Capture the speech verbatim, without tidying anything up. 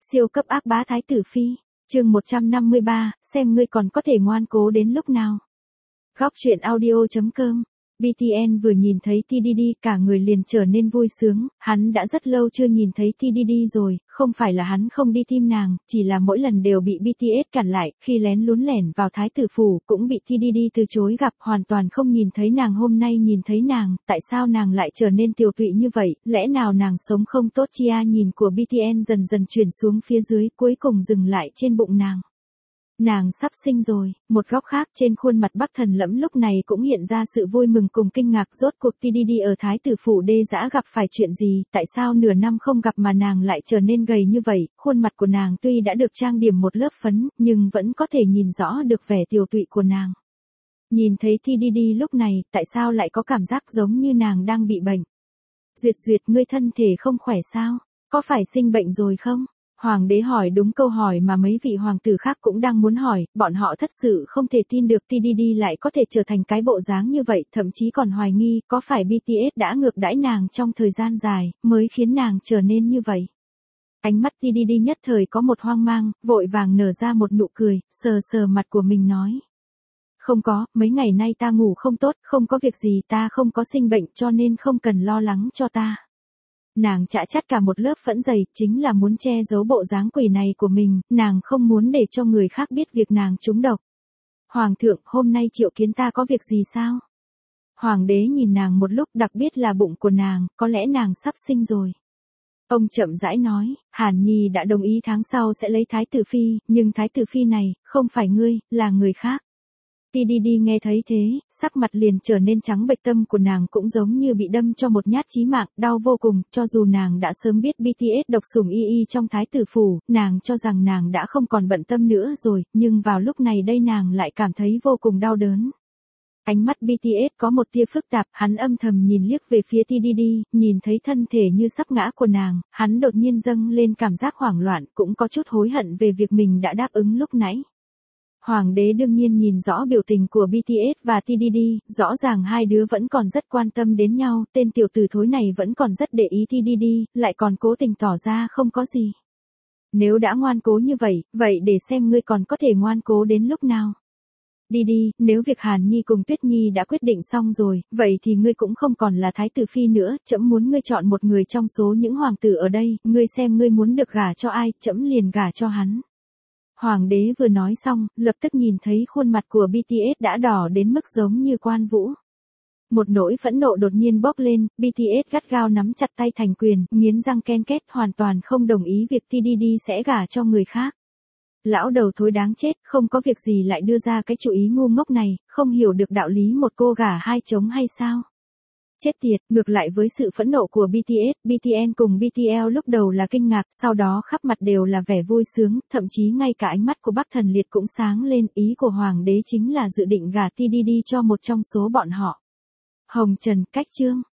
Siêu cấp ác bá Thái tử Phi, chương một trăm năm mươi ba, xem ngươi còn có thể ngoan cố đến lúc nào. Góc truyện audio chấm com. bê tê en vừa nhìn thấy tê đê đê cả người liền trở nên vui sướng, hắn đã rất lâu chưa nhìn thấy tê đê đê rồi, không phải là hắn không đi tìm nàng, chỉ là mỗi lần đều bị bê tê ét cản lại, khi lén lún lẻn vào thái tử phủ cũng bị tê đê đê từ chối gặp, hoàn toàn không nhìn thấy nàng. Hôm nay nhìn thấy nàng, tại sao nàng lại trở nên tiều tụy như vậy, lẽ nào nàng sống không tốt? Chia nhìn của bê tê en dần dần chuyển xuống phía dưới, cuối cùng dừng lại trên bụng nàng. Nàng sắp sinh rồi. Một góc khác trên khuôn mặt Bắc Thần Lẫm lúc này cũng hiện ra sự vui mừng cùng kinh ngạc. Rốt cuộc tê đê đê ở thái tử phủ Đê Dã gặp phải chuyện gì, tại sao nửa năm không gặp mà nàng lại trở nên gầy như vậy? Khuôn mặt của nàng tuy đã được trang điểm một lớp phấn, nhưng vẫn có thể nhìn rõ được vẻ tiều tụy của nàng. Nhìn thấy tê đê đê lúc này, tại sao lại có cảm giác giống như nàng đang bị bệnh? Duyệt Duyệt, ngươi thân thể không khỏe sao? Có phải sinh bệnh rồi không? Hoàng đế hỏi đúng câu hỏi mà mấy vị hoàng tử khác cũng đang muốn hỏi, bọn họ thật sự không thể tin được tê đê đê lại có thể trở thành cái bộ dáng như vậy, thậm chí còn hoài nghi có phải bê tê ét đã ngược đãi nàng trong thời gian dài, mới khiến nàng trở nên như vậy. Ánh mắt tê đê đê nhất thời có một hoang mang, vội vàng nở ra một nụ cười, sờ sờ mặt của mình nói. Không có, mấy ngày nay ta ngủ không tốt, không có việc gì, ta không có sinh bệnh cho nên không cần lo lắng cho ta. Nàng chả chắt cả một lớp phẫn dày, chính là muốn che giấu bộ dáng quỷ này của mình, nàng không muốn để cho người khác biết việc nàng trúng độc. Hoàng thượng, hôm nay triệu kiến ta có việc gì sao? Hoàng đế nhìn nàng một lúc, đặc biệt là bụng của nàng, có lẽ nàng sắp sinh rồi. Ông chậm rãi nói, Hàn Nhi đã đồng ý tháng sau sẽ lấy thái tử phi, nhưng thái tử phi này, không phải ngươi, là người khác. tê đê đê nghe thấy thế, sắc mặt liền trở nên trắng bệch, tâm của nàng cũng giống như bị đâm cho một nhát chí mạng, đau vô cùng, cho dù nàng đã sớm biết bê tê ét độc sủng y y trong thái tử phủ, nàng cho rằng nàng đã không còn bận tâm nữa rồi, nhưng vào lúc này đây nàng lại cảm thấy vô cùng đau đớn. Ánh mắt bê tê ét có một tia phức tạp, hắn âm thầm nhìn liếc về phía tê đê đê, nhìn thấy thân thể như sắp ngã của nàng, hắn đột nhiên dâng lên cảm giác hoảng loạn, cũng có chút hối hận về việc mình đã đáp ứng lúc nãy. Hoàng đế đương nhiên nhìn rõ biểu tình của bê tê ét và tê đê đê, rõ ràng hai đứa vẫn còn rất quan tâm đến nhau, tên tiểu tử thối này vẫn còn rất để ý tê đê đê, lại còn cố tình tỏ ra không có gì. Nếu đã ngoan cố như vậy, vậy để xem ngươi còn có thể ngoan cố đến lúc nào. Đi đi, nếu việc Hàn Nhi cùng Tuyết Nhi đã quyết định xong rồi, vậy thì ngươi cũng không còn là thái tử phi nữa, trẫm muốn ngươi chọn một người trong số những hoàng tử ở đây, ngươi xem ngươi muốn được gả cho ai, trẫm liền gả cho hắn. Hoàng đế vừa nói xong, lập tức nhìn thấy khuôn mặt của bê tê ét đã đỏ đến mức giống như quan vũ. Một nỗi phẫn nộ đột nhiên bốc lên, bê tê ét gắt gao nắm chặt tay thành quyền, nghiến răng ken két, hoàn toàn không đồng ý việc tê đê đê sẽ gả cho người khác. Lão đầu thối đáng chết, không có việc gì lại đưa ra cái chủ ý ngu ngốc này, không hiểu được đạo lý một cô gả hai chồng hay sao? Chết tiệt, ngược lại với sự phẫn nộ của bê tê ét, bê tê en cùng bê tê lờ lúc đầu là kinh ngạc, sau đó khắp mặt đều là vẻ vui sướng, thậm chí ngay cả ánh mắt của Bắc Thần Liệt cũng sáng lên, ý của Hoàng đế chính là dự định gả tê đê đê cho một trong số bọn họ. Hồng Trần, cách chương.